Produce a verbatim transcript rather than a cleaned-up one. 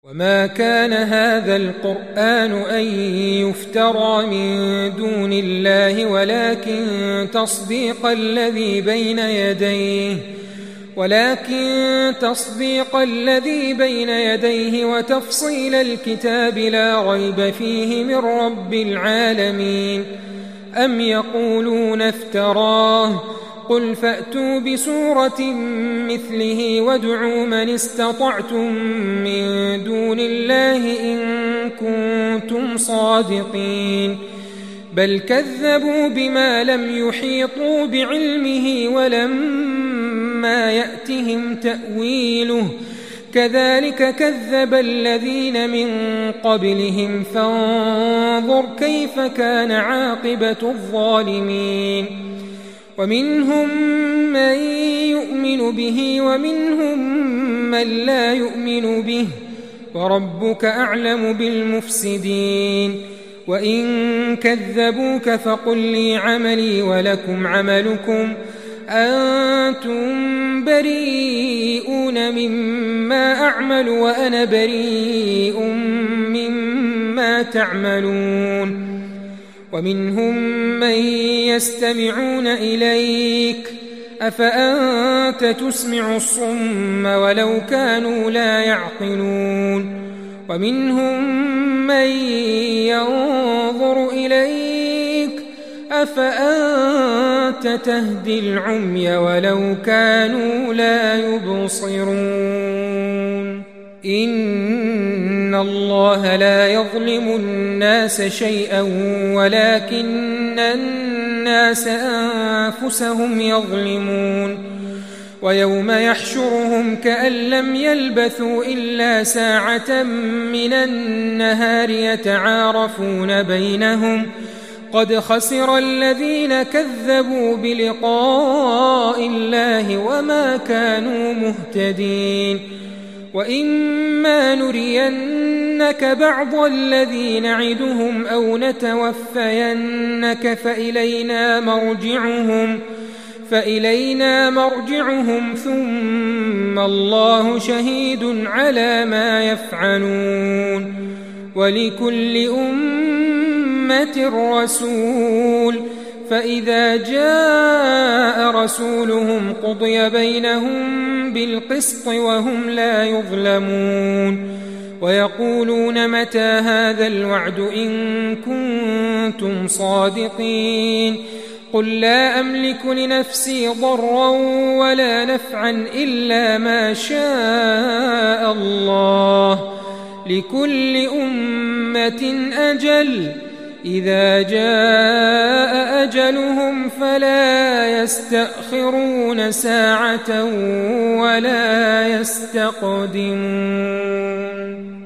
وما كان هذا القرآن أن يفترى من دون الله ولكن تصديق الذي بين يديه ولكن تصديق الذي بين يديه وتفصيل الكتاب لا ريب فيه من رب العالمين. أم يقولون افتراه قل فأتوا بسورة مثله وادعوا من استطعتم من دون الله إن كنتم صادقين. بل كذبوا بما لم يحيطوا بعلمه ولما يأتهم تأويله كذلك كذب الذين من قبلهم فانظر كيف كان عاقبة الظالمين. ومنهم من يؤمن به ومنهم من لا يؤمن به وربك أعلم بالمفسدين. وإن كذبوك فقل لي عملي ولكم عملكم أنتم بريئون مما أعمل وأنا بريء مما تعملون. ومنهم من يستمعون إليك أفأنت تسمع الصم ولو كانوا لا يعقلون. ومنهم من ينظر إليك أفأنت تهدي العمي ولو كانوا لا يبصرون. إن الله لا يظلم الناس شيئا ولكن الناس أنفسهم يظلمون. ويوم يحشرهم كأن لم يلبثوا إلا ساعة من النهار يتعارفون بينهم قد خسر الذين كذبوا بلقاء الله وما كانوا مهتدين. وإما نرينك بعض الذي نعدهم أو نتوفينك فإلينا مرجعهم فإلينا مرجعهم ثم الله شهيد على ما يفعلون. ولكل أمة رسول فإذا جاء رسولهم قضي بينهم بالقسط وهم لا يظلمون. ويقولون متى هذا الوعد إن كنتم صادقين. قل لا أملك لنفسي ضرا ولا نفعا إلا ما شاء الله لكل أمة أجل إذا جاء أجلهم فلا يستأخرون ساعة ولا يستقدمون.